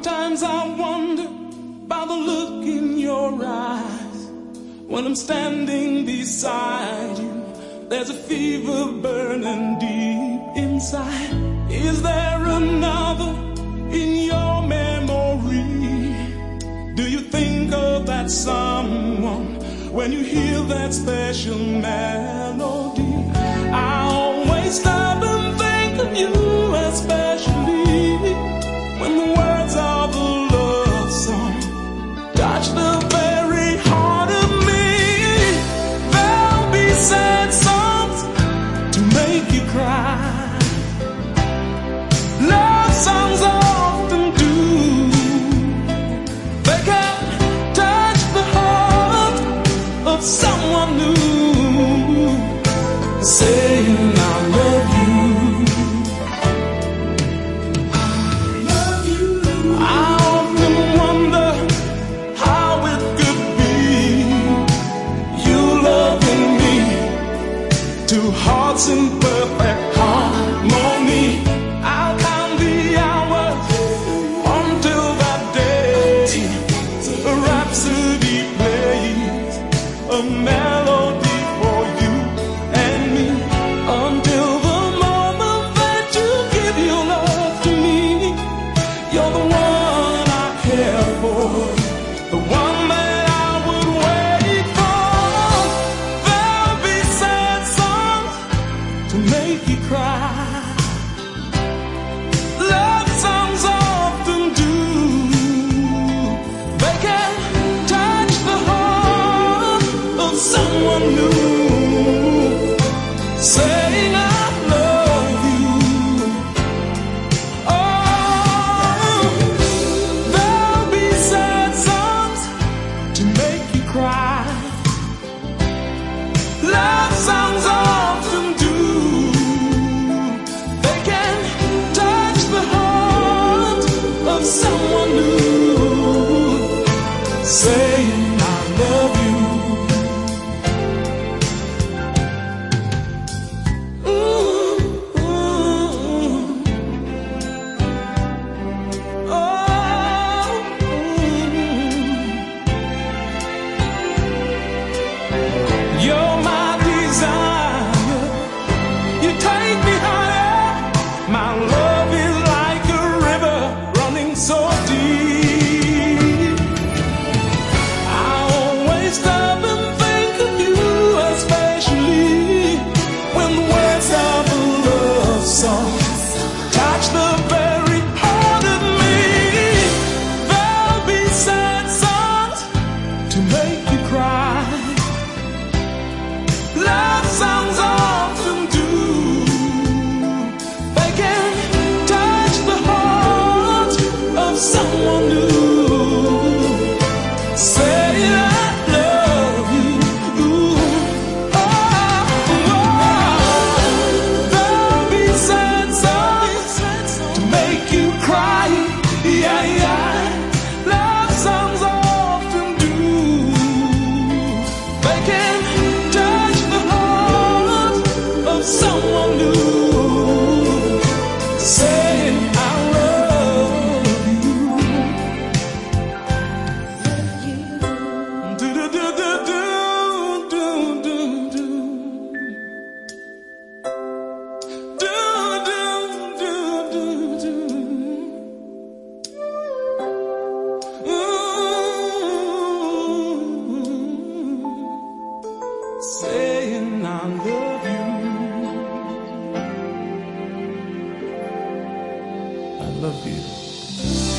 Sometimes I wonder by the look in your eyes. When I'm standing beside you, there's a fever burning deep inside. Is there another in your memory? Do you think of that someone when you hear that special melody? I always stop and think of you, especially when the words of a love song touch the very heart of me. There'll be sad songs to make you cry. Love songs often do. They can touch the heart of someone new, saying I love you. Two hearts in perfect harmony. I'll count the hours until that day a rhapsody plays, a melody for you and me, until the moment that you give your love to me. You're the one I care for, the one that I would wait for. There'll be sad songs to make you cry. Love songs often do. They can touch the heart of someone new, saying I love you. Oh, there'll be sad songs to make you cry. Love songs often do. They can touch the heart of someone new, saying I love you. Ooh, ooh. Oh, you're my desire. You take me higher. My love is like a river running so deep. I always stop and think of you, especially when the words of a love song touch the very heart of me. There'll be sad songs to make you cry. Love songs often do. They can touch the heart of someone new, saying I love you. Ooh. Oh, there'll be sad songs to make you cry. Yeah, yeah. Love songs often do. They can touch the heart of someone new, saying I love you. Do do do do do do do do do do do do. Ooh, saying I love you. I love you.